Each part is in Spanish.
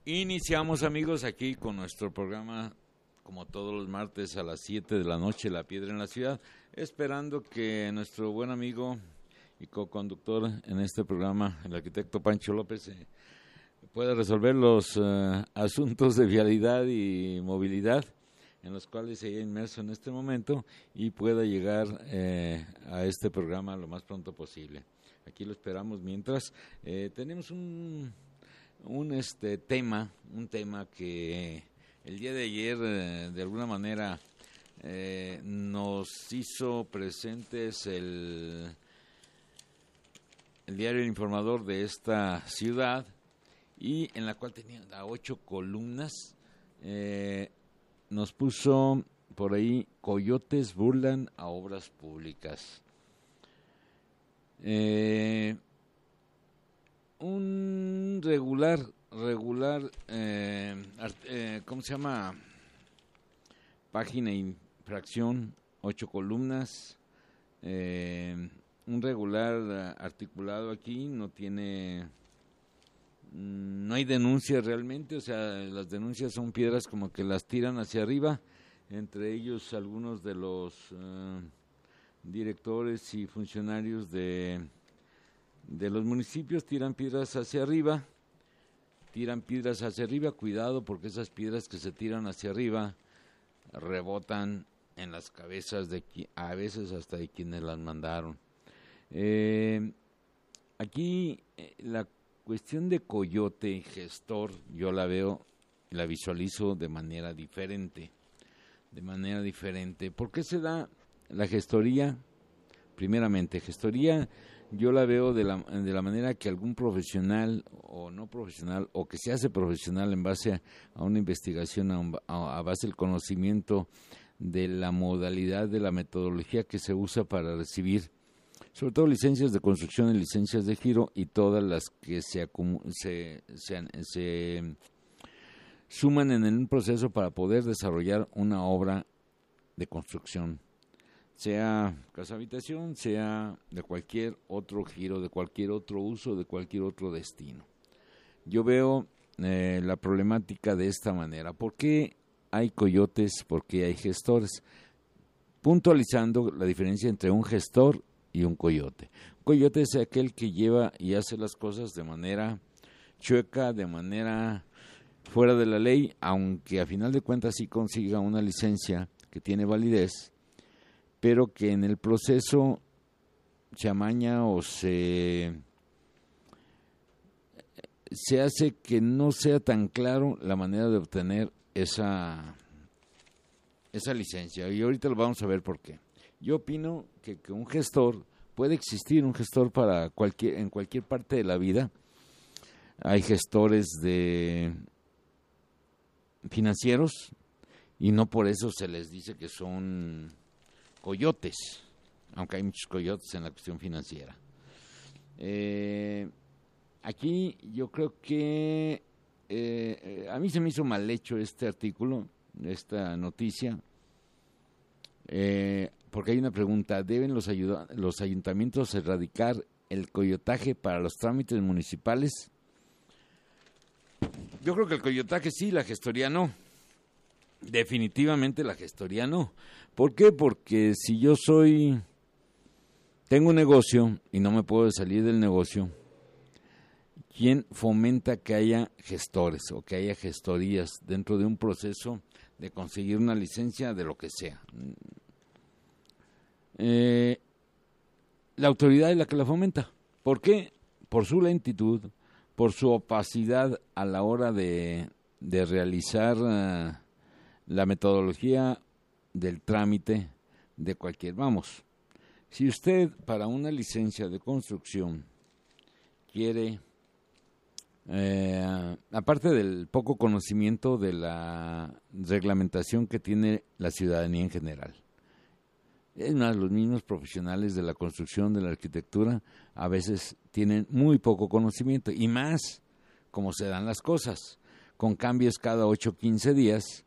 Iniciamos, amigos, aquí con nuestro programa, como todos los martes a las 7 de la noche, La Piedra en la Ciudad, esperando que nuestro buen amigo y co-conductor en este programa, el arquitecto Pancho López, pueda resolver los asuntos de vialidad y movilidad en los cuales se haya inmerso en este momento y pueda llegar a este programa lo más pronto posible. Aquí lo esperamos mientras tenemos un tema que el día de ayer de alguna manera nos hizo presentes el diario El Informador de esta ciudad, y en la cual tenía 8 columnas. Nos puso por ahí: coyotes burlan a obras públicas. Un regular, ¿cómo se llama? Página infracción, 8 columnas. Un regular articulado aquí no hay denuncias realmente, o sea, las denuncias son piedras como que las tiran hacia arriba, entre ellos algunos de los directores y funcionarios de los municipios tiran piedras hacia arriba, cuidado, porque esas piedras que se tiran hacia arriba rebotan en las cabezas a veces hasta de quienes las mandaron. Aquí la cuestión de coyote, gestor, yo la visualizo de manera diferente. ¿Por qué se da la gestoría? Primeramente, gestoría yo la veo de la manera que algún profesional o no profesional, o que se hace profesional en base a una investigación, a base del conocimiento de la modalidad, de la metodología que se usa para recibir sobre todo licencias de construcción y licencias de giro, y todas las que se suman en un proceso para poder desarrollar una obra de construcción, sea casa habitación, sea de cualquier otro giro, de cualquier otro uso, de cualquier otro destino. Yo veo la problemática de esta manera. ¿Por qué hay coyotes? ¿Por qué hay gestores? Puntualizando la diferencia entre un gestor y un coyote. Un coyote es aquel que lleva y hace las cosas de manera chueca, de manera fuera de la ley, aunque a final de cuentas sí consiga una licencia que tiene validez, pero que en el proceso se amaña o se hace que no sea tan claro la manera de obtener esa licencia. Y ahorita lo vamos a ver por qué. Yo opino que un gestor, puede existir un gestor en cualquier parte de la vida. Hay gestores financieros y no por eso se les dice que son coyotes, aunque hay muchos coyotes en la cuestión financiera. Aquí yo creo que a mí se me hizo mal hecho este artículo, esta noticia, porque hay una pregunta: ¿deben los ayuntamientos erradicar el coyotaje para los trámites municipales? Yo creo que el coyotaje sí, la gestoría no. Definitivamente la gestoría no. ¿Por qué? Porque si yo tengo un negocio y no me puedo salir del negocio, ¿quién fomenta que haya gestores o que haya gestorías dentro de un proceso de conseguir una licencia de lo que sea? La autoridad es la que la fomenta. ¿Por qué? Por su lentitud, por su opacidad a la hora de realizar la metodología del trámite de cualquier. Vamos, si usted para una licencia de construcción quiere, aparte del poco conocimiento de la reglamentación que tiene la ciudadanía en general, es más, los mismos profesionales de la construcción, de la arquitectura, a veces tienen muy poco conocimiento, y más como se dan las cosas, con cambios cada 8 o 15 días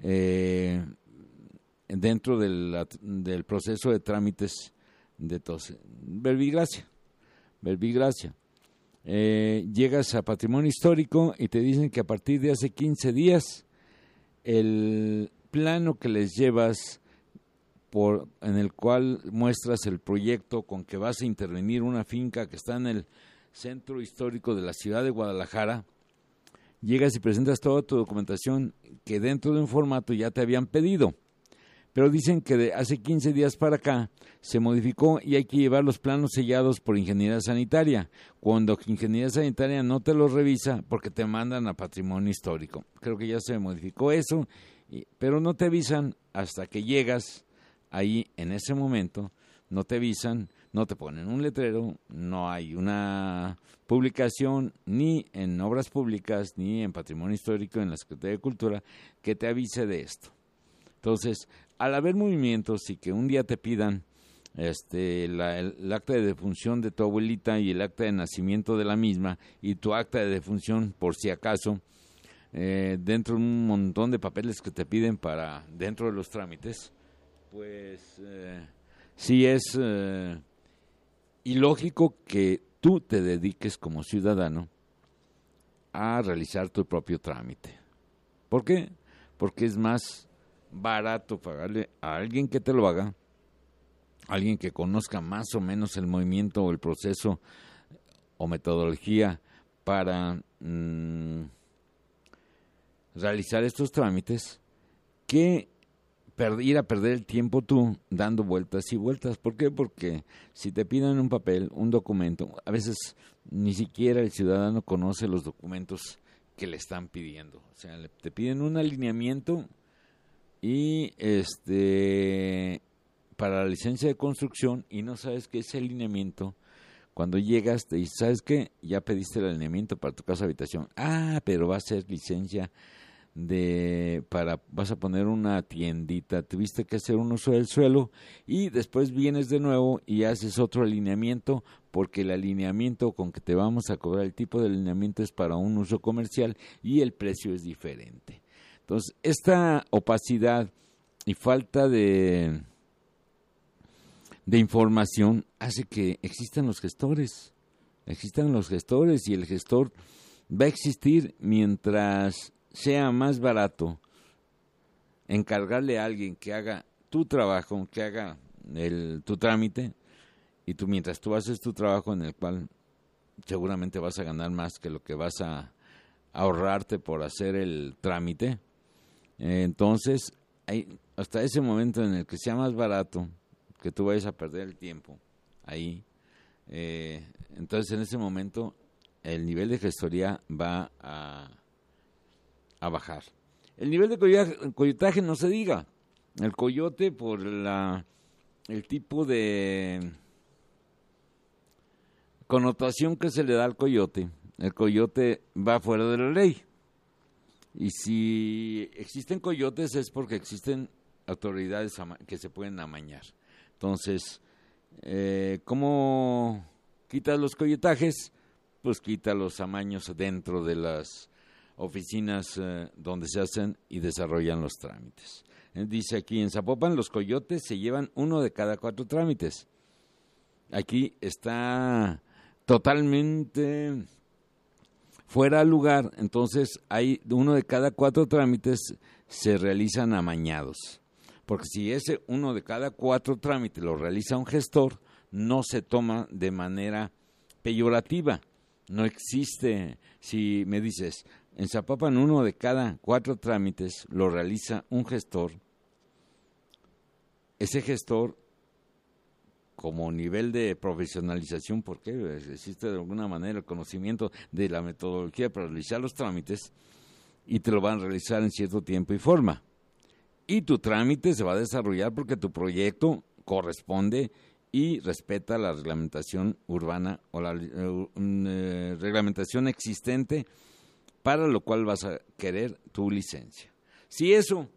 dentro del proceso de trámites de verbigracia. Llegas a Patrimonio Histórico y te dicen que a partir de hace 15 días el plano que les llevas en el cual muestras el proyecto con que vas a intervenir una finca que está en el centro histórico de la ciudad de Guadalajara, llegas y presentas toda tu documentación que dentro de un formato ya te habían pedido. Pero dicen que de hace 15 días para acá se modificó y hay que llevar los planos sellados por Ingeniería Sanitaria. Cuando Ingeniería Sanitaria no te los revisa porque te mandan a Patrimonio Histórico. Creo que ya se modificó eso, pero no te avisan hasta que llegas ahí en ese momento. No te avisan, no te ponen un letrero, no hay una publicación ni en Obras Públicas ni en Patrimonio Histórico en la Secretaría de Cultura que te avise de esto. Entonces, al haber movimientos y que un día te pidan el acta de defunción de tu abuelita y el acta de nacimiento de la misma y tu acta de defunción por si acaso, dentro de un montón de papeles que te piden para dentro de los trámites, pues sí es ilógico que tú te dediques como ciudadano a realizar tu propio trámite. ¿Por qué? Porque es más barato pagarle a alguien que te lo haga, alguien que conozca más o menos el movimiento o el proceso o metodología para realizar estos trámites, que ir a perder el tiempo tú dando vueltas y vueltas. ¿Por qué? Porque si te piden un papel, un documento, a veces ni siquiera el ciudadano conoce los documentos que le están pidiendo. O sea, te piden un alineamiento y para la licencia de construcción y no sabes qué es el alineamiento. Cuando llegas te dices, ¿sabes qué? Ya pediste el alineamiento para tu casa habitación. Ah, pero va a ser licencia vas a poner una tiendita, tuviste que hacer un uso del suelo y después vienes de nuevo y haces otro alineamiento porque el alineamiento con que te vamos a cobrar, el tipo de alineamiento es para un uso comercial y el precio es diferente. Entonces, esta opacidad y falta de información hace que existan los gestores y el gestor va a existir mientras sea más barato encargarle a alguien que haga tu trabajo, que haga tu trámite, y tú mientras tú haces tu trabajo en el cual seguramente vas a ganar más que lo que vas a ahorrarte por hacer el trámite. Entonces, hasta ese momento en el que sea más barato, que tú vayas a perder el tiempo ahí, entonces en ese momento el nivel de gestoría va a bajar. El nivel de coyotaje no se diga. El coyote, por el tipo de connotación que se le da al coyote, el coyote va fuera de la ley. Y si existen coyotes es porque existen autoridades que se pueden amañar. Entonces, ¿cómo quitas los coyotajes? Pues quita los amaños dentro de las oficinas donde se hacen y desarrollan los trámites. Dice aquí, en Zapopan los coyotes se llevan 1 de cada 4 trámites. Aquí está totalmente fuera de lugar, entonces hay 1 de cada 4 trámites se realizan amañados. Porque si ese 1 de cada 4 trámites lo realiza un gestor, no se toma de manera peyorativa. No existe, si me dices, en Zapopan 1 de cada 4 trámites lo realiza un gestor, ese gestor, como nivel de profesionalización, porque existe de alguna manera el conocimiento de la metodología para realizar los trámites, y te lo van a realizar en cierto tiempo y forma. Y tu trámite se va a desarrollar porque tu proyecto corresponde y respeta la reglamentación urbana o la reglamentación existente, para lo cual vas a querer tu licencia. Si eso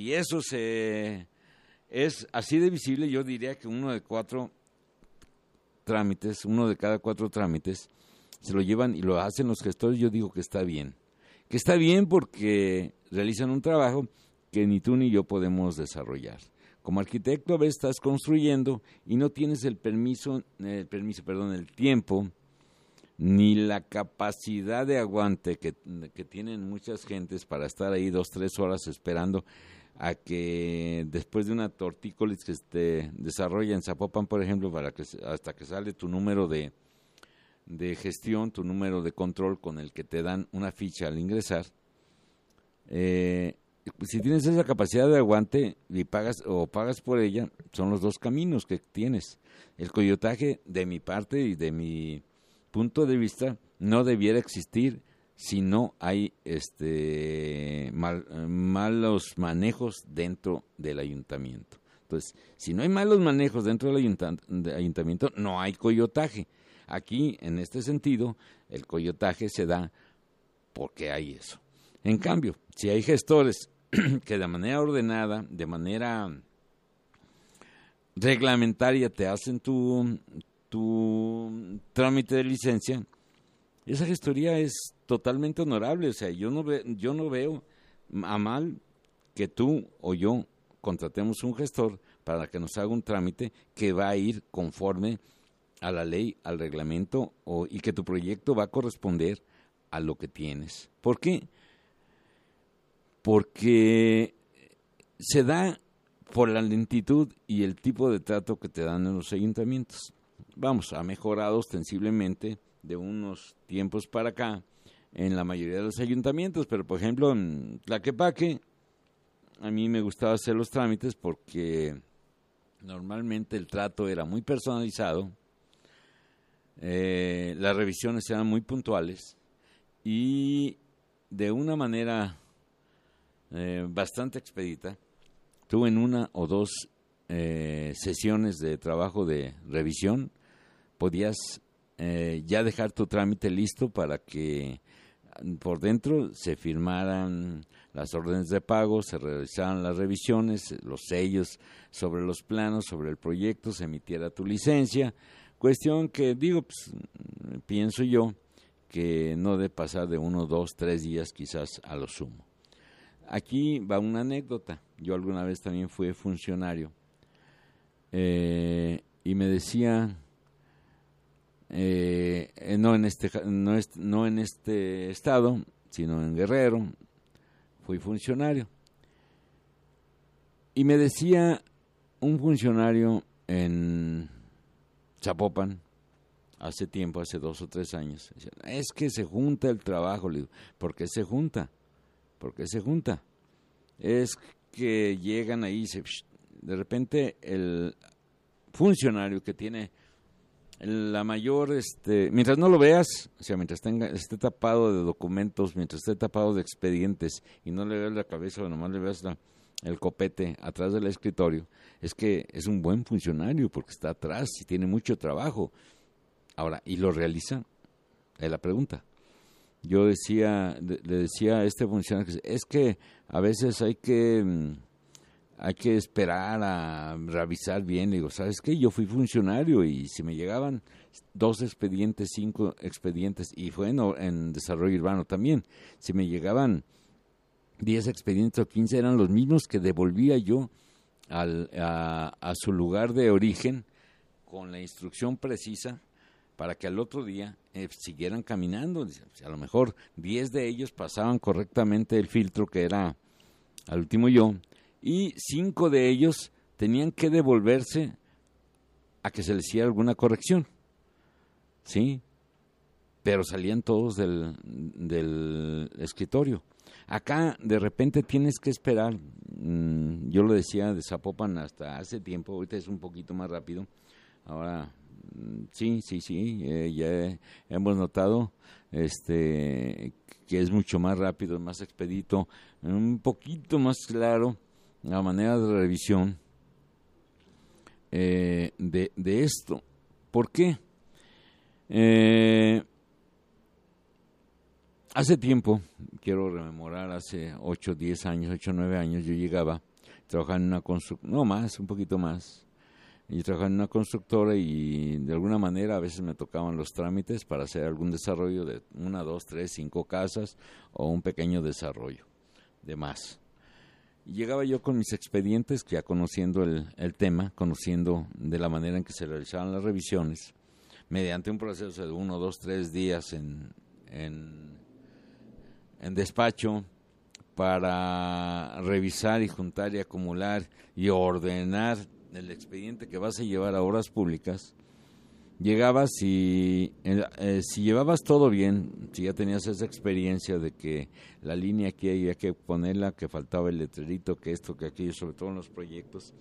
es así de visible, yo diría que 1 de 4 trámites, 1 de cada 4 trámites, se lo llevan y lo hacen los gestores. Yo digo que está bien. Que está bien porque realizan un trabajo que ni tú ni yo podemos desarrollar. Como arquitecto, a veces estás construyendo y no tienes el tiempo ni la capacidad de aguante que tienen muchas gentes para estar ahí 2-3 horas esperando a que después de una tortícolis que se desarrolla en Zapopan, por ejemplo, hasta que sale tu número de gestión, tu número de control con el que te dan una ficha al ingresar. Si tienes esa capacidad de aguante y pagas por ella, son los dos caminos que tienes. El coyotaje, de mi parte y de mi punto de vista, no debiera existir si no hay malos manejos dentro del ayuntamiento. Entonces, si no hay malos manejos dentro del ayuntamiento, no hay coyotaje. Aquí, en este sentido, el coyotaje se da porque hay eso. En cambio, si hay gestores que de manera ordenada, de manera reglamentaria te hacen tu trámite de licencia, esa gestoría es totalmente honorable. O sea, yo no veo a mal que tú o yo contratemos un gestor para que nos haga un trámite que va a ir conforme a la ley, al reglamento, y que tu proyecto va a corresponder a lo que tienes. ¿Por qué? Porque se da por la lentitud y el tipo de trato que te dan en los ayuntamientos. Vamos, ha mejorado ostensiblemente de unos tiempos para acá en la mayoría de los ayuntamientos, pero por ejemplo en Tlaquepaque a mí me gustaba hacer los trámites porque normalmente el trato era muy personalizado, las revisiones eran muy puntuales y de una manera bastante expedita. Tuve en una o dos sesiones de trabajo de revisión, podías ya dejar tu trámite listo para que por dentro se firmaran las órdenes de pago, se realizaran las revisiones, los sellos sobre los planos, sobre el proyecto, se emitiera tu licencia, cuestión que pienso yo que no debe pasar de 1, 2, 3 días quizás a lo sumo. Aquí va una anécdota. Yo alguna vez también fui funcionario y me decía, no en este estado, sino en Guerrero, fui funcionario. Y me decía un funcionario en Zapopan, hace 2 o 3 años, decía, es que se junta el trabajo. Le digo, ¿por qué se junta? ¿Por qué se junta? Es que llegan ahí, de repente el funcionario que tiene la mayor, mientras no lo veas, o sea, mientras esté tapado de documentos, mientras esté tapado de expedientes y no le veas la cabeza o nomás le veas el copete atrás del escritorio, es que es un buen funcionario porque está atrás y tiene mucho trabajo. Ahora, ¿y lo realiza? Es la pregunta. Yo le decía a este funcionario, es que a veces hay que esperar a revisar bien. Le digo, ¿sabes qué? Yo fui funcionario y si me llegaban 2 expedientes, 5 expedientes, y fue en desarrollo urbano también, si me llegaban 10 expedientes o 15, eran los mismos que devolvía yo a su lugar de origen con la instrucción precisa para que al otro día siguieran caminando. A lo mejor 10 de ellos pasaban correctamente el filtro, que era al último yo, y 5 de ellos tenían que devolverse a que se les hiciera alguna corrección, ¿sí? Pero salían todos del escritorio. Acá de repente tienes que esperar, yo lo decía de Zapopan hasta hace tiempo, ahorita es un poquito más rápido, ahora sí, ya hemos notado que es mucho más rápido, más expedito, un poquito más claro la manera de revisión de esto. ¿Por qué? Hace tiempo, quiero rememorar, hace 8, 10 años, 8, 9 años, yo llegaba, trabajaba en una constructora, no más, un poquito más. Yo trabajaba en una constructora y de alguna manera a veces me tocaban los trámites para hacer algún desarrollo de 1, 2, 3, 5 casas o un pequeño desarrollo de más. Y llegaba yo con mis expedientes, ya conociendo el tema, conociendo de la manera en que se realizaban las revisiones. mediante un proceso de 1, 2, 3 días en despacho, para revisar y juntar y acumular y ordenar el expediente que vas a llevar a obras públicas. Llegabas y si llevabas todo bien, si ya tenías esa experiencia de que la línea aquí había que ponerla, que faltaba el letrerito, que esto, que aquello, sobre todo en los proyectos,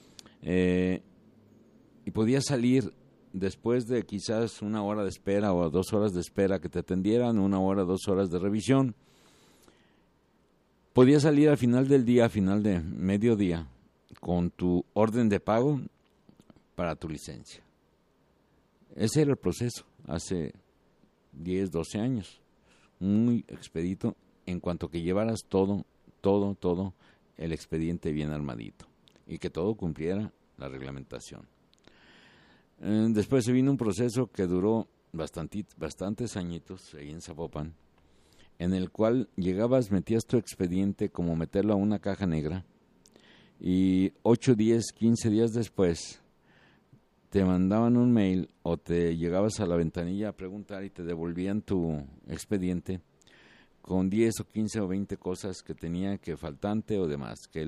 y podías salir después de quizás 1 hora de espera o 2 horas de espera que te atendieran, 1 hora, 2 horas de revisión, podías salir al final del día, al final de mediodía, con tu orden de pago para tu licencia. Ese era el proceso hace 10, 12 años. Muy expedito en cuanto que llevaras todo el expediente bien armadito y que todo cumpliera la reglamentación. Después se vino un proceso que duró bastantes añitos ahí en Zapopan, en el cual llegabas, metías tu expediente como meterlo a una caja negra y 8, 10, 15 días después te mandaban un mail o te llegabas a la ventanilla a preguntar y te devolvían tu expediente con 10 o 15 o 20 cosas que tenía que faltante o demás, que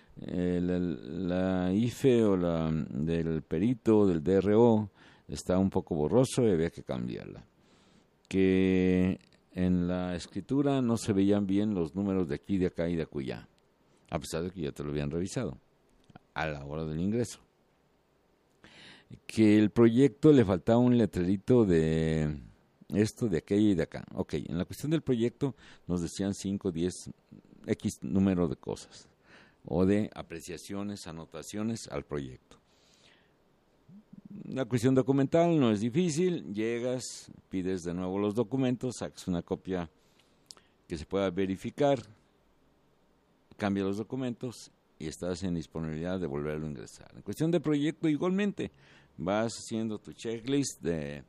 la IFE o la del perito, del DRO, estaba un poco borroso y había que cambiarla. Que en la escritura no se veían bien los números de aquí, de acá y de acullá, a pesar de que ya te lo habían revisado a la hora del ingreso. Que el proyecto le faltaba un letrerito de esto, de aquello y de acá. Ok, en la cuestión del proyecto nos decían 5, 10, X número de cosas, o de apreciaciones, anotaciones al proyecto. La cuestión documental no es difícil, llegas, pides de nuevo los documentos, sacas una copia que se pueda verificar, cambia los documentos y estás en disponibilidad de volverlo a ingresar. En cuestión de proyecto, igualmente, vas haciendo tu checklist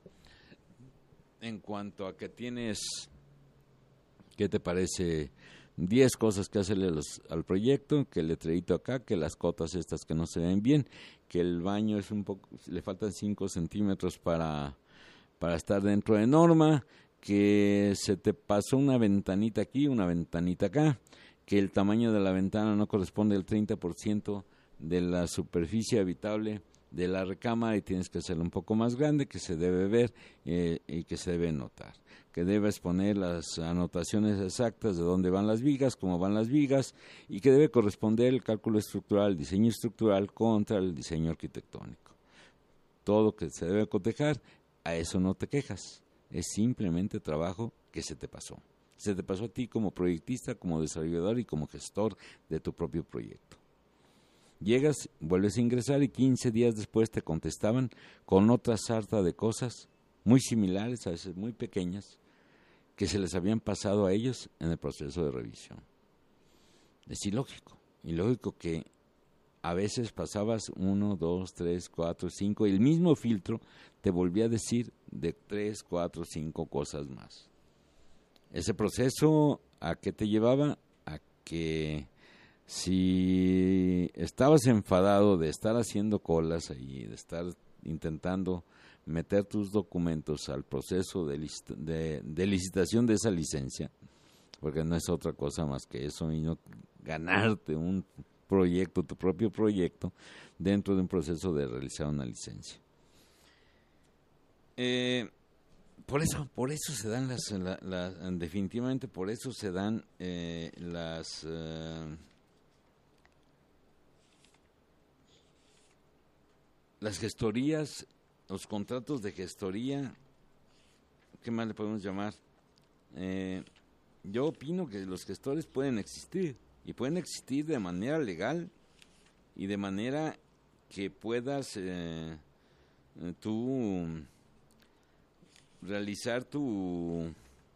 en cuanto a que tienes, ¿qué te parece? 10 cosas que hacerle al proyecto, que el letrerito acá, que las cotas estas que no se ven bien, que el baño es un poco, le faltan 5 centímetros para estar dentro de norma, que se te pasó una ventanita aquí, una ventanita acá, que el tamaño de la ventana no corresponde al 30% de la superficie habitable de la recámara y tienes que hacerlo un poco más grande, que se debe ver y que se debe notar. Que debes poner las anotaciones exactas de dónde van las vigas, cómo van las vigas, y que debe corresponder el cálculo estructural, el diseño estructural contra el diseño arquitectónico. Todo que se debe cotejar, a eso no te quejas. Es simplemente trabajo que se te pasó. Se te pasó a ti como proyectista, como desarrollador y como gestor de tu propio proyecto. Llegas, vuelves a ingresar y 15 días después te contestaban con otra sarta de cosas muy similares, a veces muy pequeñas, que se les habían pasado a ellos en el proceso de revisión. Es ilógico que a veces pasabas 1, 2, 3, 4, 5 y el mismo filtro te volvía a decir de 3, 4, 5 cosas más. Ese proceso, ¿a qué te llevaba? A que si estabas enfadado de estar haciendo colas ahí, de estar intentando meter tus documentos al proceso de licitación de esa licencia, porque no es otra cosa más que eso, y no ganarte un proyecto, tu propio proyecto, dentro de un proceso de realizar una licencia. Por eso se dan definitivamente por eso se dan las gestorías, los contratos de gestoría, ¿qué más le podemos llamar? Yo opino que los gestores pueden existir, y pueden existir de manera legal, y de manera que puedas tú realizar tu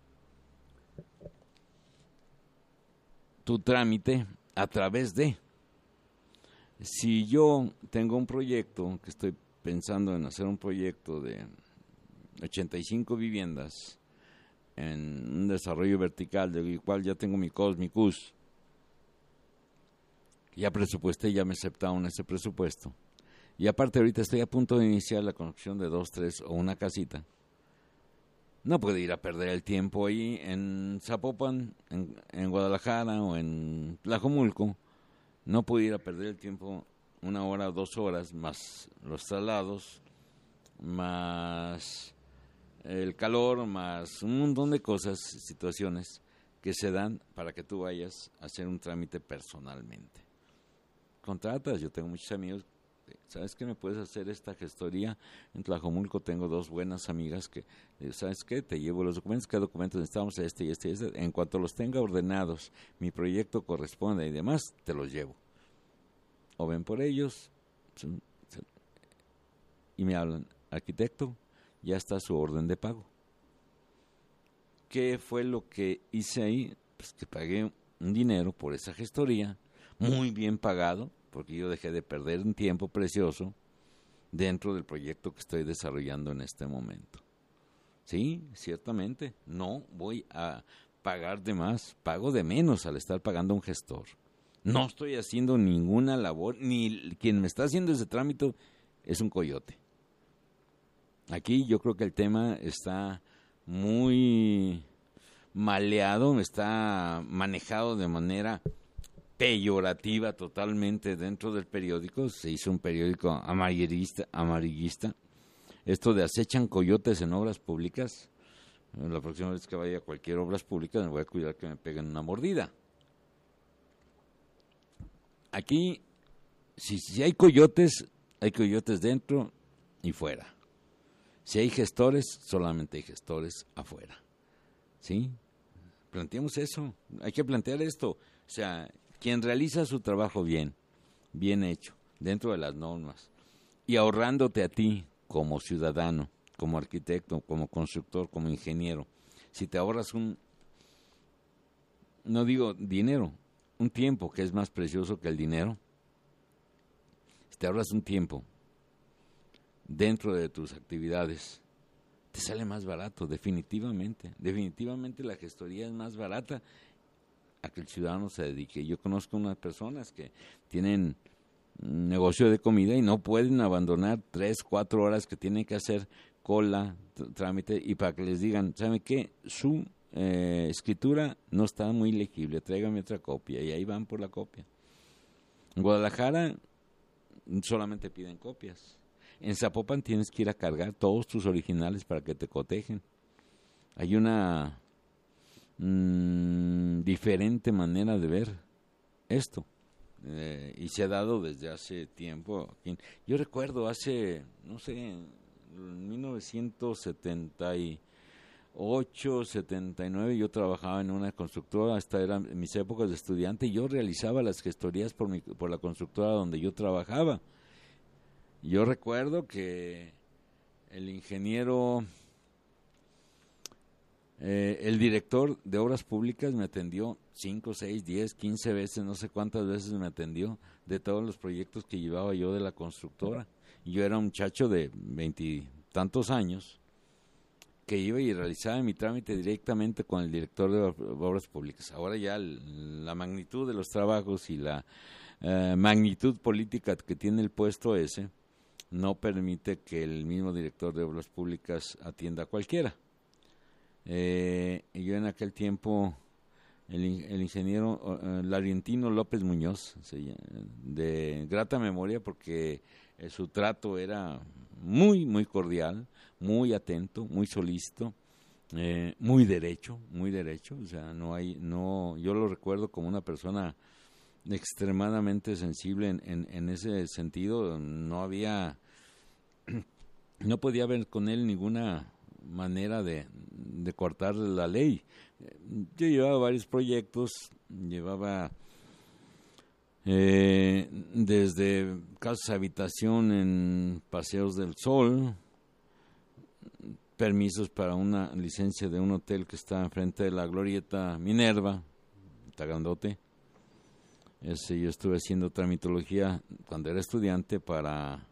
trámite a través de. Si yo tengo un proyecto, que estoy pensando en hacer un proyecto de 85 viviendas en un desarrollo vertical, del cual ya tengo mi COS, mi CUS, ya presupuesté, ya me aceptaron ese presupuesto, Y aparte ahorita estoy a punto de iniciar la construcción de 2, 3 o una casita. No puedo ir a perder el tiempo ahí en Zapopan, en Guadalajara o en Tlajomulco. No puedo ir a perder el tiempo 1 hora o 2 horas, más los traslados, más el calor, más un montón de cosas, situaciones que se dan para que tú vayas a hacer un trámite personalmente. Contratas, yo tengo muchos amigos, ¿sabes qué? ¿Me puedes hacer esta gestoría? En Tlajomulco tengo 2 buenas amigas que, ¿sabes qué? Te llevo los documentos, ¿qué documentos necesitamos? Este y este y este. En cuanto los tenga ordenados, mi proyecto corresponde y demás, te los llevo. O ven por ellos y me hablan, arquitecto, ya está su orden de pago. ¿Qué fue lo que hice ahí? Pues que pagué un dinero por esa gestoría, muy bien pagado, porque yo dejé de perder un tiempo precioso dentro del proyecto que estoy desarrollando en este momento. Sí, ciertamente, no voy a pagar de más, pago de menos al estar pagando a un gestor. No estoy haciendo ninguna labor, ni quien me está haciendo ese trámite es un coyote. Aquí yo creo que el tema está muy maleado, está manejado de manera peyorativa totalmente dentro del periódico. Se hizo un periódico amarillista. Esto de acechan coyotes en obras públicas. La próxima vez que vaya a cualquier obras públicas me voy a cuidar que me peguen una mordida. Aquí, si hay coyotes dentro y fuera. Si hay gestores, solamente hay gestores afuera. ¿Sí? Planteemos eso. Hay que plantear esto. O sea, quien realiza su trabajo bien hecho, dentro de las normas, y ahorrándote a ti como ciudadano, como arquitecto, como constructor, como ingeniero, si te ahorras no digo dinero, un tiempo que es más precioso que el dinero, si te ahorras un tiempo dentro de tus actividades, te sale más barato, definitivamente. Definitivamente la gestoría es más barata a que el ciudadano se dedique. Yo conozco unas personas que tienen un negocio de comida y no pueden abandonar 3, 4 horas que tienen que hacer cola, trámite, y para que les digan, ¿saben qué? Su escritura no está muy legible, tráigame otra copia, y ahí van por la copia. En Guadalajara solamente piden copias. En Zapopan tienes que ir a cargar todos tus originales para que te cotejen. Hay una diferente manera de ver esto. Y se ha dado desde hace tiempo. Yo recuerdo hace, no sé, en 1978, 79, yo trabajaba en una constructora, hasta eran mis épocas de estudiante, y yo realizaba las gestorías por la constructora donde yo trabajaba. Yo recuerdo que el ingeniero, el director de obras públicas me atendió 5, 6, 10, 15 veces, no sé cuántas veces me atendió de todos los proyectos que llevaba yo de la constructora. Y yo era un muchacho de 20 tantos años que iba y realizaba mi trámite directamente con el director de obras públicas. Ahora ya la magnitud de los trabajos y la magnitud política que tiene el puesto ese no permite que el mismo director de obras públicas atienda a cualquiera. Yo en aquel tiempo, el ingeniero Laurentino López Muñoz, de grata memoria, porque su trato era muy, muy cordial, muy atento, muy solícito, muy derecho, o sea, yo lo recuerdo como una persona extremadamente sensible en ese sentido. No podía haber con él ninguna manera de cortar la ley. Yo llevaba varios proyectos, llevaba desde casas de habitación en Paseos del Sol, permisos para una licencia de un hotel que está enfrente de la Glorieta Minerva, está grandote. Yo estuve haciendo tramitología cuando era estudiante para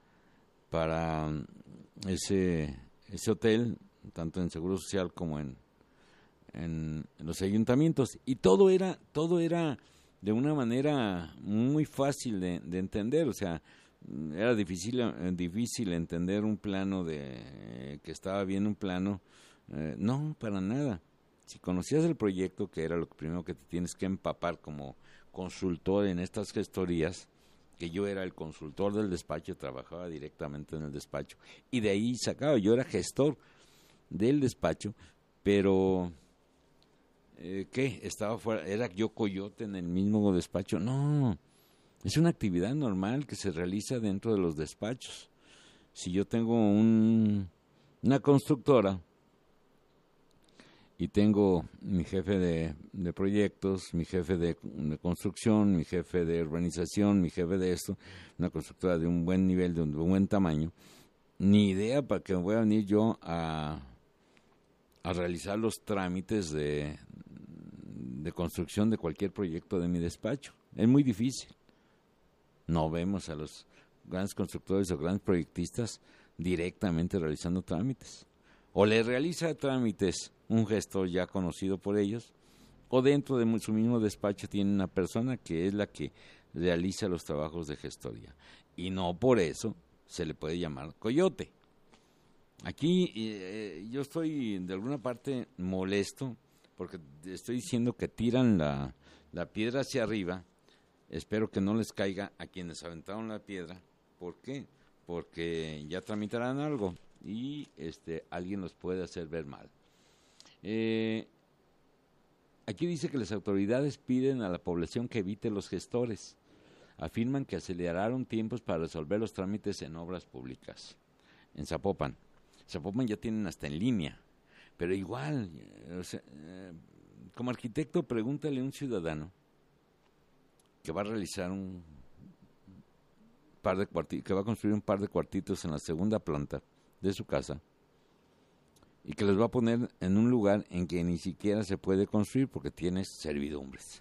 ese hotel, tanto en Seguro Social como en los ayuntamientos, y todo era de una manera muy fácil de entender. O sea, era difícil entender un plano que estaba bien un plano. No, para nada. Si conocías el proyecto, que era lo primero que te tienes que empapar como consultor en estas gestorías, que yo era el consultor del despacho, trabajaba directamente en el despacho, y de ahí sacaba, yo era gestor del despacho, pero ¿qué? Estaba fuera, era yo coyote en el mismo despacho. No, es una actividad normal que se realiza dentro de los despachos. Si yo tengo una constructora y tengo mi jefe de proyectos, mi jefe de construcción, mi jefe de urbanización, mi jefe de esto, una constructora de un buen nivel, de un buen tamaño, ni idea para que voy a venir yo a realizar los trámites de construcción de cualquier proyecto de mi despacho. Es muy difícil. No vemos a los grandes constructores o grandes proyectistas directamente realizando trámites. O le realiza trámites un gestor ya conocido por ellos, o dentro de su mismo despacho tiene una persona que es la que realiza los trabajos de gestoría. Y no por eso se le puede llamar coyote. Aquí yo estoy de alguna parte molesto porque estoy diciendo que tiran la piedra hacia arriba. Espero que no les caiga a quienes aventaron la piedra. ¿Por qué? Porque ya tramitarán algo y alguien los puede hacer ver mal. Aquí dice que las autoridades piden a la población que evite los gestores. Afirman que aceleraron tiempos para resolver los trámites en obras públicas. En Zapopan ya tienen hasta en línea, pero igual, como arquitecto, pregúntale a un ciudadano que va a realizar que va a construir un par de cuartitos en la segunda planta de su casa y que los va a poner en un lugar en que ni siquiera se puede construir porque tienes servidumbres.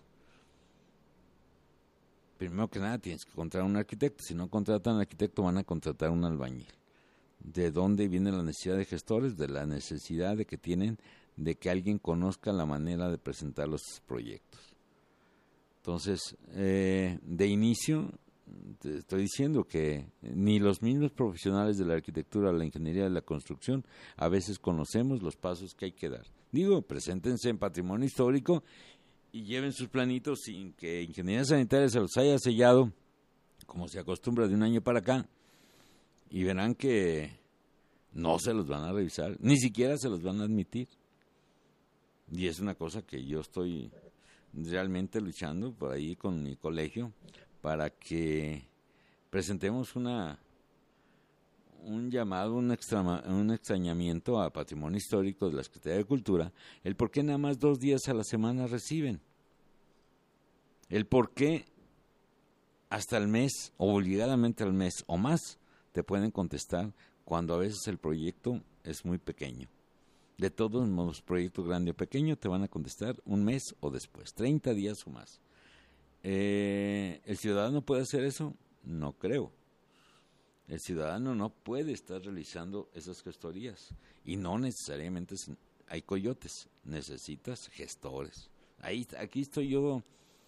Primero que nada tienes que contratar a un arquitecto. Si no contratan a un arquitecto, van a contratar a un albañil. ¿De dónde viene la necesidad de gestores? De la necesidad de que tienen de que alguien conozca la manera de presentar los proyectos. Entonces, de inicio, te estoy diciendo que ni los mismos profesionales de la arquitectura, la ingeniería, de la construcción, a veces conocemos los pasos que hay que dar. Digo, preséntense en patrimonio histórico y lleven sus planitos sin que Ingeniería Sanitaria se los haya sellado, como se acostumbra de un año para acá, y verán que no se los van a revisar, ni siquiera se los van a admitir. Y es una cosa que yo estoy realmente luchando por ahí con mi colegio para que presentemos un llamado, un extrañamiento a patrimonio histórico de la Secretaría de Cultura, el por qué nada más 2 días a la semana reciben, el por qué hasta el mes, obligadamente al mes o más, te pueden contestar cuando a veces el proyecto es muy pequeño. De todos modos, proyecto grande o pequeño, te van a contestar un mes o después, 30 días o más. ¿El ciudadano puede hacer eso? No creo. El ciudadano no puede estar realizando esas gestorías y no necesariamente hay coyotes, necesitas gestores. Aquí estoy yo,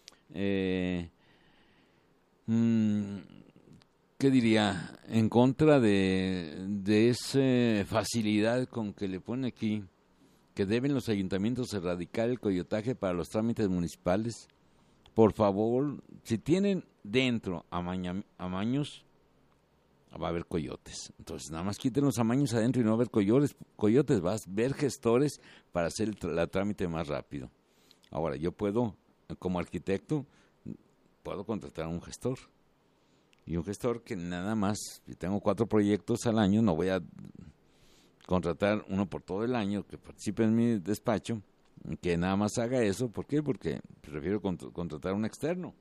¿qué diría? En contra de esa facilidad con que le pone aquí que deben los ayuntamientos erradicar el coyotaje para los trámites municipales. Por favor, si tienen dentro amaños, va a haber coyotes. Entonces, nada más quiten los amaños adentro y no va a haber coyotes. Vas a ver gestores para hacer el trámite más rápido. Ahora, yo puedo, como arquitecto, puedo contratar a un gestor. Y un gestor que nada más, si tengo 4 proyectos al año, no voy a contratar uno por todo el año que participe en mi despacho, que nada más haga eso. ¿Por qué? Porque prefiero contratar a un externo.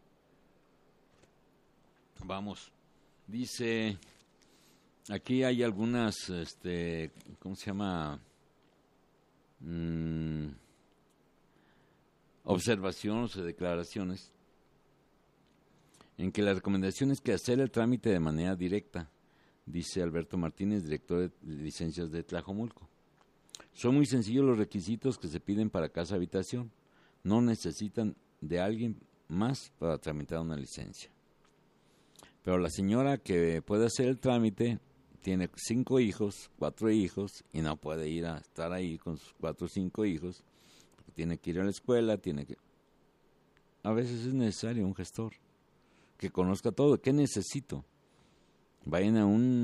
Vamos, dice, aquí hay algunas, ¿cómo se llama? Observaciones o declaraciones en que la recomendación es que hacer el trámite de manera directa, dice Alberto Martínez, director de licencias de Tlajomulco. Son muy sencillos los requisitos que se piden para casa habitación. No necesitan de alguien más para tramitar una licencia. Pero la señora que puede hacer el trámite tiene 5 hijos, 4 hijos, y no puede ir a estar ahí con sus 4 o 5 hijos, porque tiene que ir a la escuela, A veces es necesario un gestor que conozca todo. ¿Qué necesito? Vayan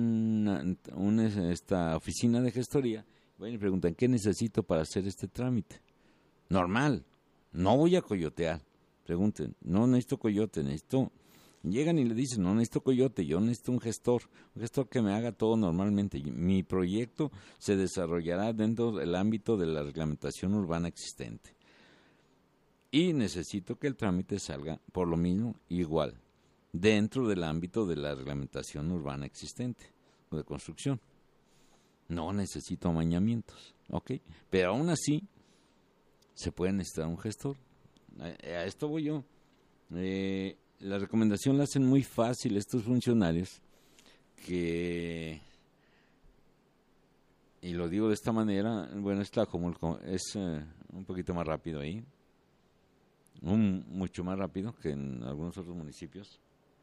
a esta oficina de gestoría, vayan y preguntan, ¿qué necesito para hacer este trámite? Normal, no voy a coyotear. Pregunten, no necesito coyote, necesito... Llegan y le dicen, no necesito coyote, yo necesito un gestor que me haga todo normalmente. Mi proyecto se desarrollará dentro del ámbito de la reglamentación urbana existente. Y necesito que el trámite salga por lo mismo igual, dentro del ámbito de la reglamentación urbana existente o de construcción. No necesito amañamientos, ¿ok? Pero aún así, se puede necesitar un gestor. A esto voy yo. La recomendación la hacen muy fácil estos funcionarios que, y lo digo de esta manera, bueno, es Tlajomulco, es un poquito más rápido ahí, mucho más rápido que en algunos otros municipios,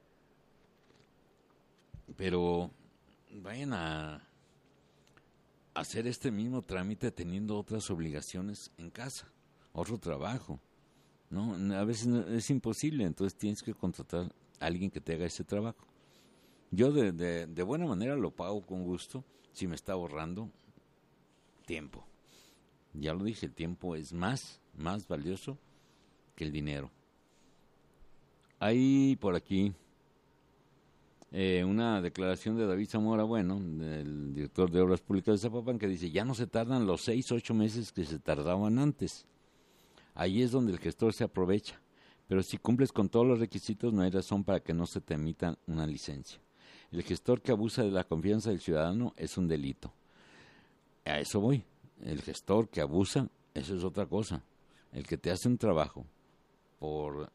pero vayan a hacer este mismo trámite teniendo otras obligaciones en casa, otro trabajo. No, a veces es imposible, entonces tienes que contratar a alguien que te haga ese trabajo. Yo de buena manera lo pago con gusto si me está ahorrando tiempo. Ya lo dije, el tiempo es más valioso que el dinero. Hay por aquí una declaración de David Zamora Bueno, del director de Obras Públicas de Zapopan, que dice, ya no se tardan los 6-8 meses que se tardaban antes. Ahí es donde el gestor se aprovecha, pero si cumples con todos los requisitos no hay razón para que no se te emita una licencia. El gestor que abusa de la confianza del ciudadano es un delito. A eso voy. El gestor que abusa, eso es otra cosa. El que te hace un trabajo por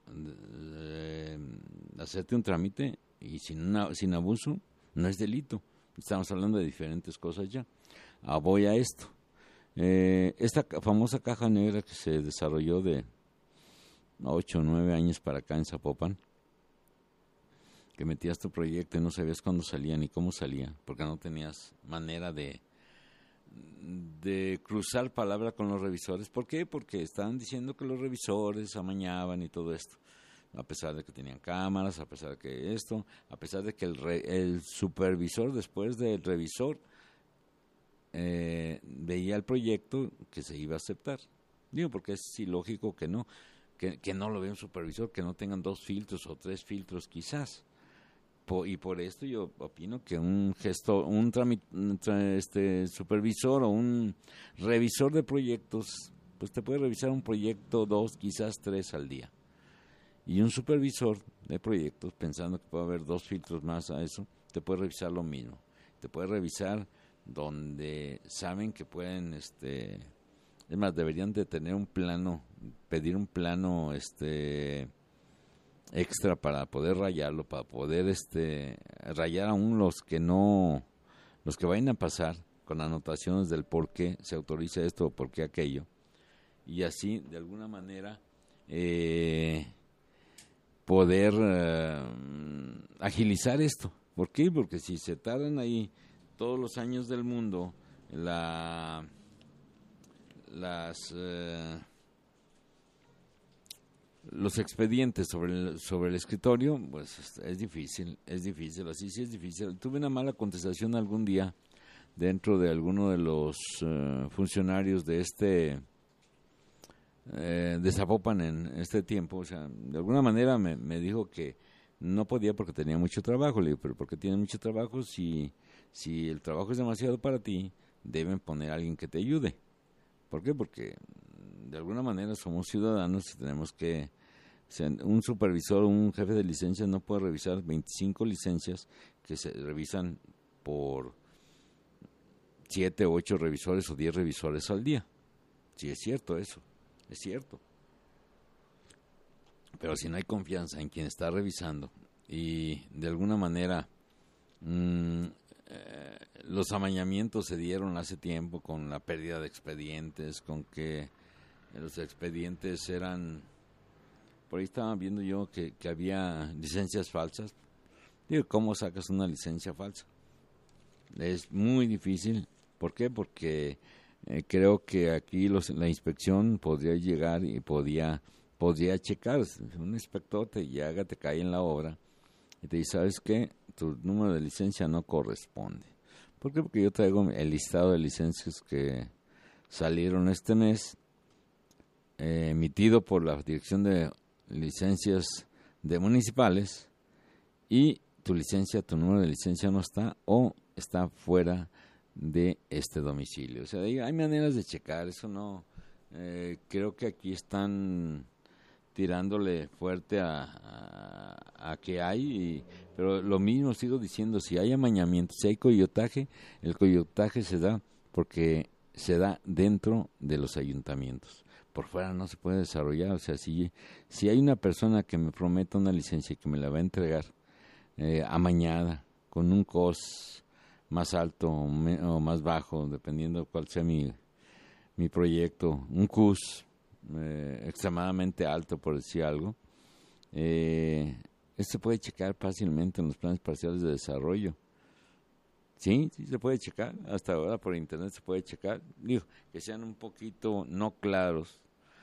hacerte un trámite y sin abuso, no es delito. Estamos hablando de diferentes cosas ya. Voy a esto. Esta famosa caja negra que se desarrolló de 8 o 9 años para acá en Zapopan, que metías tu proyecto y no sabías cuándo salía ni cómo salía, porque no tenías manera de cruzar palabra con los revisores. ¿Por qué? Porque estaban diciendo que los revisores amañaban y todo esto, a pesar de que tenían cámaras, a pesar de que a pesar de que el supervisor después del revisor veía el proyecto que se iba a aceptar. Digo, porque es ilógico que no lo vea un supervisor, que no tengan 2 filtros o 3 filtros quizás. Y por esto yo opino que un gestor, supervisor o un revisor de proyectos, pues te puede revisar un proyecto 2, quizás 3 al día. Y un supervisor de proyectos, pensando que puede haber 2 filtros más a eso, te puede revisar lo mismo. Te puede revisar donde saben que pueden, es más, deberían de tener un plano, pedir un plano, extra para poder rayarlo, para poder, rayar aún los que vayan a pasar con anotaciones del por qué se autoriza esto o por qué aquello, y así, de alguna manera, poder agilizar esto. ¿Por qué? Porque si se tardan ahí todos los años del mundo los expedientes sobre el escritorio, pues es difícil, así sí es difícil. Tuve una mala contestación algún día dentro de alguno de los funcionarios de de Zapopan en este tiempo. O sea, de alguna manera me dijo que no podía porque tenía mucho trabajo. Le digo, pero ¿por qué tiene mucho trabajo? Si el trabajo es demasiado para ti, deben poner a alguien que te ayude. ¿Por qué? Porque de alguna manera somos ciudadanos y tenemos que... un supervisor o un jefe de licencias no puede revisar 25 licencias que se revisan por 7 o 8 revisores o 10 revisores al día. Sí, es cierto eso, es cierto. Pero si no hay confianza en quien está revisando y de alguna manera los amañamientos se dieron hace tiempo con la pérdida de expedientes, con que los expedientes eran... Por ahí estaba viendo yo que había licencias falsas. Digo, ¿cómo sacas una licencia falsa? Es muy difícil. ¿Por qué? Porque creo que aquí la inspección podría llegar y podría checar. Un inspector te cae en la obra y te dice, ¿sabes qué? Tu número de licencia no corresponde. ¿Por qué? Porque yo traigo el listado de licencias que salieron este mes, emitido por la Dirección de Licencias de Municipales, y tu número de licencia no está o está fuera de este domicilio. O sea, hay maneras de checar, eso no. Creo que aquí están tirándole fuerte a que hay, pero lo mismo sigo diciendo, si hay amañamiento, si hay coyotaje, el coyotaje se da porque se da dentro de los ayuntamientos. Por fuera no se puede desarrollar. O sea, si hay una persona que me prometa una licencia y que me la va a entregar amañada, con un COS más alto o más bajo, dependiendo de cuál sea mi proyecto, un CUS extremadamente alto, por decir algo, esto se puede checar fácilmente en los planes parciales de desarrollo. Sí, se puede checar, hasta ahora por internet se puede checar. Digo, que sean un poquito no claros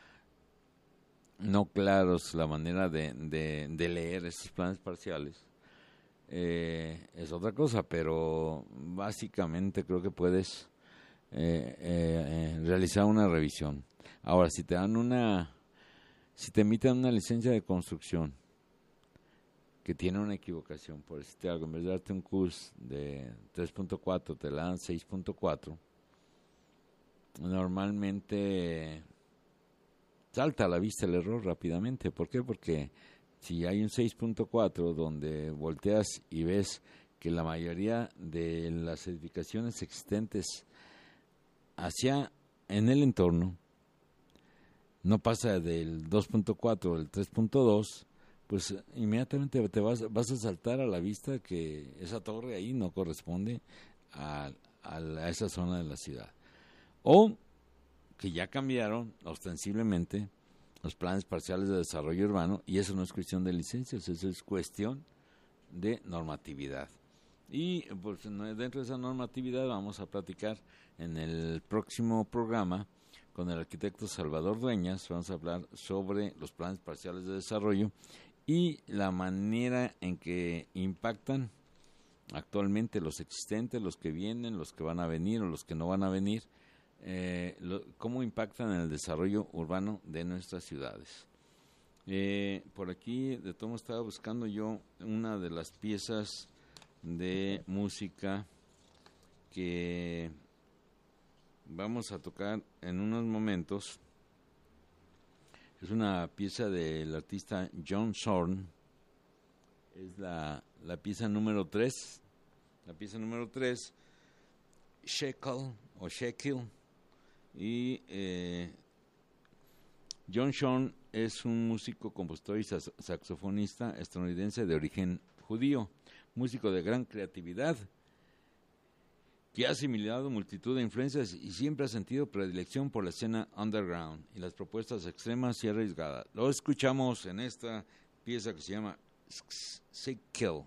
la manera de leer estos planes parciales, es otra cosa, pero básicamente creo que puedes realizar una revisión. Ahora, si te emiten una licencia de construcción que tiene una equivocación, por decirte algo, en vez de darte un CUS de 3.4, te la dan 6.4, normalmente salta a la vista el error rápidamente. ¿Por qué? Porque si hay un 6.4 donde volteas y ves que la mayoría de las edificaciones existentes en el entorno no pasa del 2.4 o del 3.2, pues inmediatamente te vas a saltar a la vista que esa torre ahí no corresponde a esa zona de la ciudad. O que ya cambiaron ostensiblemente los planes parciales de desarrollo urbano, y eso no es cuestión de licencias, eso es cuestión de normatividad. Y pues, dentro de esa normatividad vamos a platicar en el próximo programa con el arquitecto Salvador Dueñas. Vamos a hablar sobre los planes parciales de desarrollo y la manera en que impactan actualmente los existentes, los que vienen, los que van a venir o los que no van a venir, cómo impactan en el desarrollo urbano de nuestras ciudades. Por aquí, de todo estaba buscando yo una de las piezas de música que vamos a tocar en unos momentos. Es una pieza del artista John Zorn. Es la pieza número 3. La pieza número 3, Shekel. Y John Zorn es un músico, compositor y saxofonista estadounidense de origen judío, músico de gran creatividad, que ha asimilado multitud de influencias y siempre ha sentido predilección por la escena underground y las propuestas extremas y arriesgadas. Lo escuchamos en esta pieza que se llama Shekel.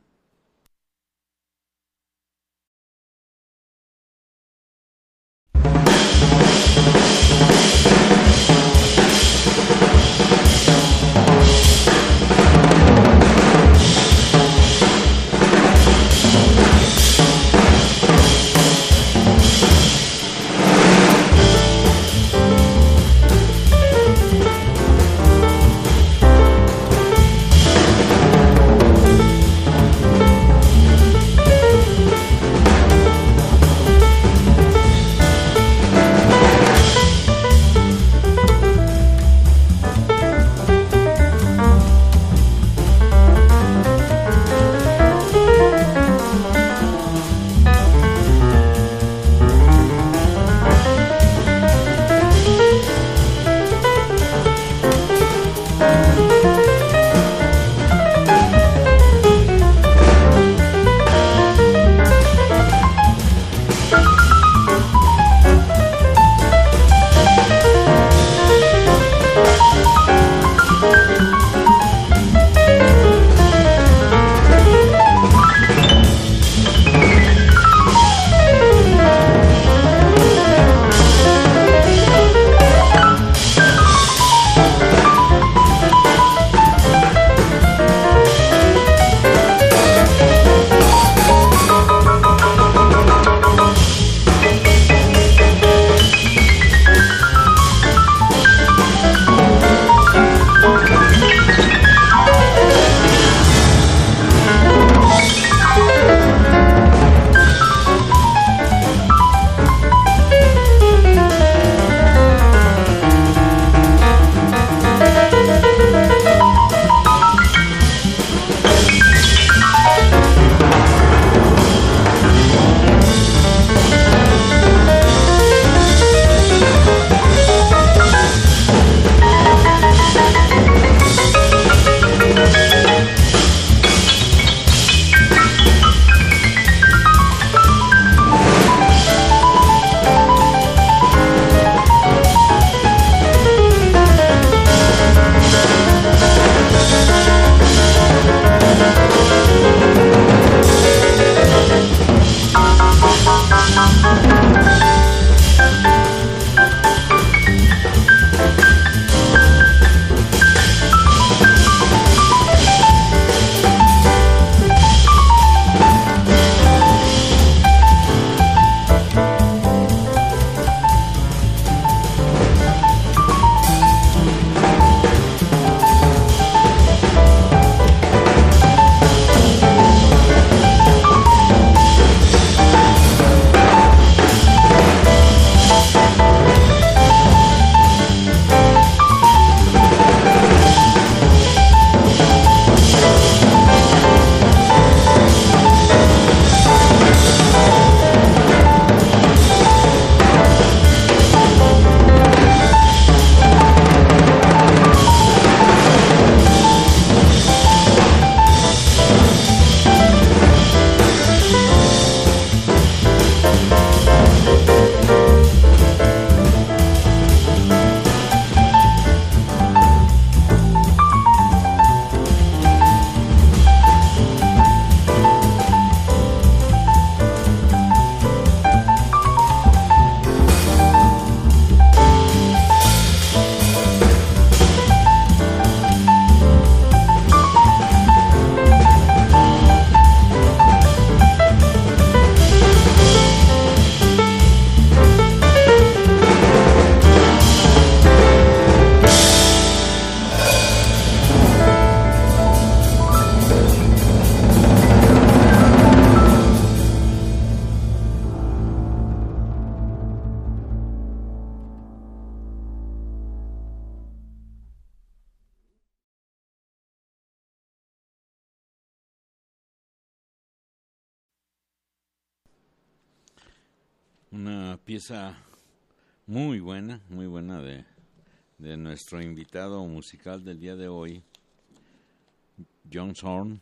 Una pieza muy buena de nuestro invitado musical del día de hoy, John Zorn,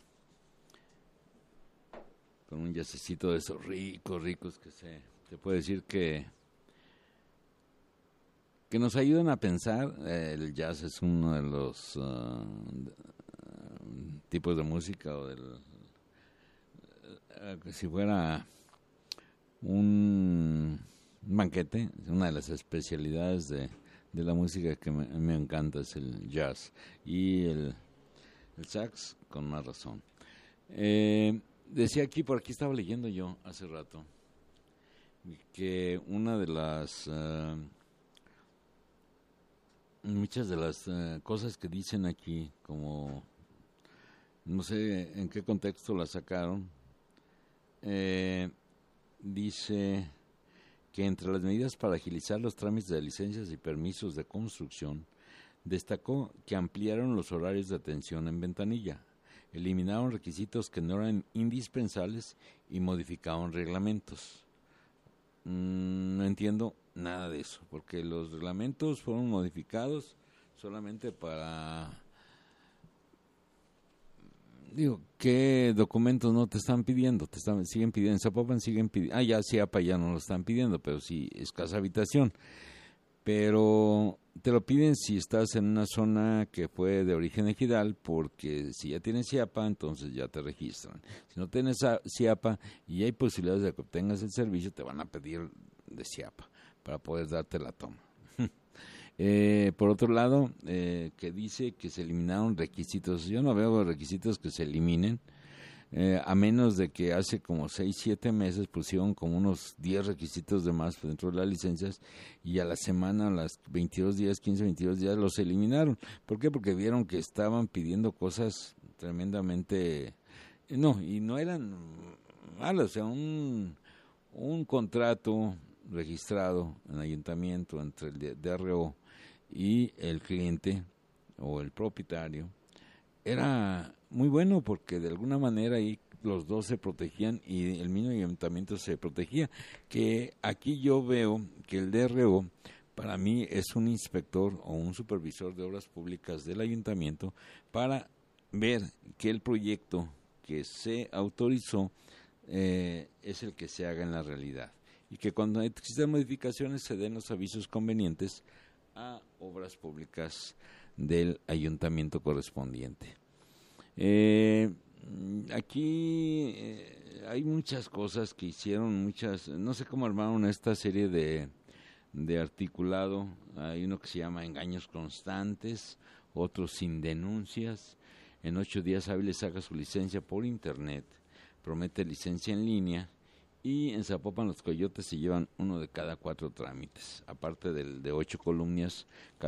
con un jazzcito de esos ricos que se puede decir que nos ayudan a pensar. El jazz es uno de los tipos de música, o si fuera un banquete, una de las especialidades de la música que me encanta es el jazz, y el sax con más razón. Decía aquí, por aquí estaba leyendo yo hace rato, que una de las muchas de las cosas que dicen aquí, como no sé en qué contexto la sacaron, dice que entre las medidas para agilizar los trámites de licencias y permisos de construcción, destacó que ampliaron los horarios de atención en ventanilla, eliminaron requisitos que no eran indispensables y modificaron reglamentos. No entiendo nada de eso, porque los reglamentos fueron modificados solamente para... Digo, ¿qué documentos no te están pidiendo? Siguen pidiendo, en Zapopan siguen pidiendo, ya CIAPA ya no lo están pidiendo, pero sí escasa habitación. Pero te lo piden si estás en una zona que fue de origen ejidal, porque si ya tienes CIAPA, entonces ya te registran. Si no tienes CIAPA y hay posibilidades de que obtengas el servicio, te van a pedir de CIAPA para poder darte la toma. Por otro lado, que dice que se eliminaron requisitos. Yo no veo requisitos que se eliminen, a menos de que hace como 6, 7 meses pusieron como unos 10 requisitos de más dentro de las licencias, y a la semana, a las 22 días, 15, 22 días, los eliminaron. ¿Por qué? Porque vieron que estaban pidiendo cosas tremendamente... no, y no eran malas. O sea, un contrato registrado en el ayuntamiento entre el DRO y el cliente o el propietario era muy bueno, porque de alguna manera ahí los dos se protegían y el mismo ayuntamiento se protegía. Que aquí yo veo que el DRO para mí es un inspector o un supervisor de obras públicas del ayuntamiento, para ver que el proyecto que se autorizó es el que se haga en la realidad, y que cuando existan modificaciones se den los avisos convenientes a obras públicas del ayuntamiento correspondiente. Aquí hay muchas cosas que hicieron, no sé cómo armaron esta serie de articulado. Hay uno que se llama engaños constantes, otro sin denuncias, en 8 días hábiles saca su licencia por internet, promete licencia en línea, y en Zapopan los coyotes se llevan 1 de cada 4 trámites, aparte del de 8 calumnias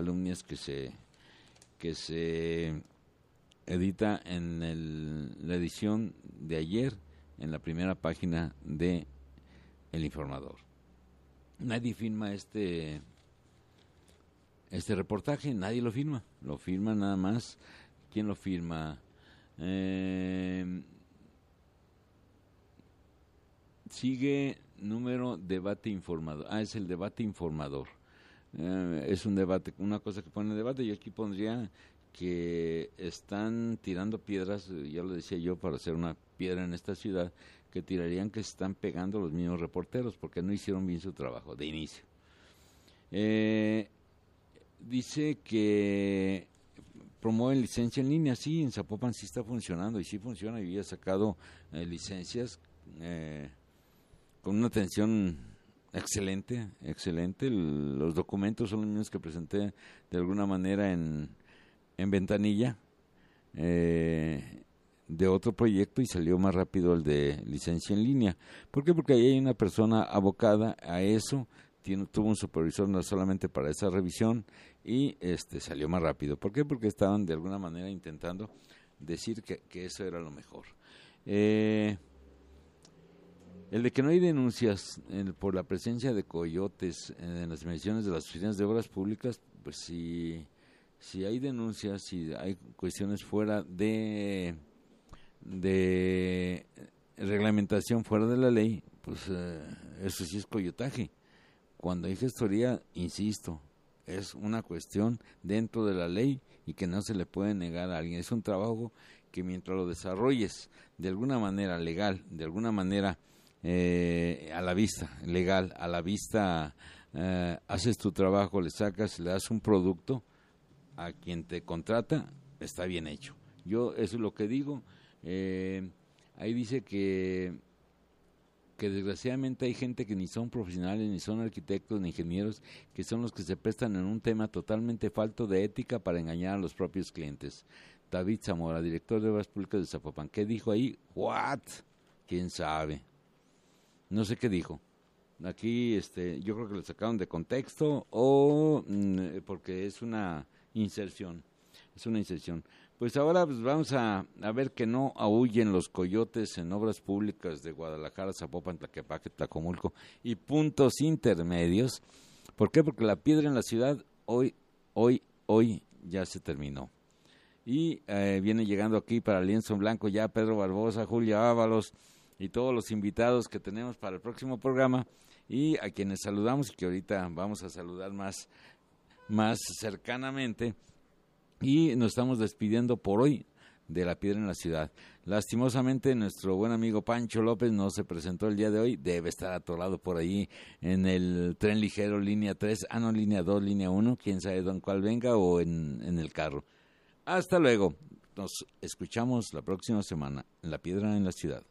que se edita en la edición de ayer en la primera página de El Informador. Nadie firma este reportaje, nadie lo firma nada más. ¿Quién lo firma? Sigue número debate informador. Es el debate informador. Es un debate, una cosa que pone debate. Yo aquí pondría que están tirando piedras, ya lo decía yo, para hacer una piedra en esta ciudad, que tirarían que se están pegando los mismos reporteros porque no hicieron bien su trabajo de inicio. Dice que promueven licencia en línea. Sí, en Zapopan sí está funcionando, y sí funciona. Yo ya he sacado licencias con una atención excelente. Los documentos son los mismos que presenté de alguna manera en ventanilla de otro proyecto, y salió más rápido el de licencia en línea. ¿Por qué? Porque ahí hay una persona abocada a eso, tuvo un supervisor no solamente para esa revisión, y salió más rápido. ¿Por qué? Porque estaban de alguna manera intentando decir que eso era lo mejor. El de que no hay denuncias por la presencia de coyotes en las mediciones de las oficinas de obras públicas, pues si hay denuncias, si hay cuestiones fuera de reglamentación fuera de la ley, pues eso sí es coyotaje. Cuando hay gestoría, insisto, es una cuestión dentro de la ley y que no se le puede negar a alguien. Es un trabajo que mientras lo desarrolles de alguna manera legal, de alguna manera a la vista, legal, a la vista, haces tu trabajo, le sacas, le das un producto a quien te contrata, está bien hecho. Yo eso es lo que digo. Ahí dice que desgraciadamente hay gente que ni son profesionales, ni son arquitectos, ni ingenieros, que son los que se prestan en un tema totalmente falto de ética para engañar a los propios clientes. David Zamora, director de Obras Públicas de Zapopan. ¿Qué dijo ahí? ¿What? ¿Quién sabe? No sé qué dijo. Aquí yo creo que lo sacaron de contexto o porque es una inserción. Es una inserción. Pues ahora pues vamos a ver que no aúllen los coyotes en obras públicas de Guadalajara, Zapopan, Tlaquepaque, Tlacomulco y puntos intermedios. ¿Por qué? Porque la piedra en la ciudad hoy ya se terminó. Y viene llegando aquí para Lienzo en Blanco ya Pedro Barbosa, Julia Ábalos y todos los invitados que tenemos para el próximo programa y a quienes saludamos y que ahorita vamos a saludar más cercanamente. Y nos estamos despidiendo por hoy de La Piedra en la Ciudad. Lastimosamente, nuestro buen amigo Pancho López no se presentó el día de hoy. Debe estar atorado por ahí en el tren ligero línea 3, línea 2, línea 1, quién sabe en cuál venga o en el carro. Hasta luego. Nos escuchamos la próxima semana en La Piedra en la Ciudad.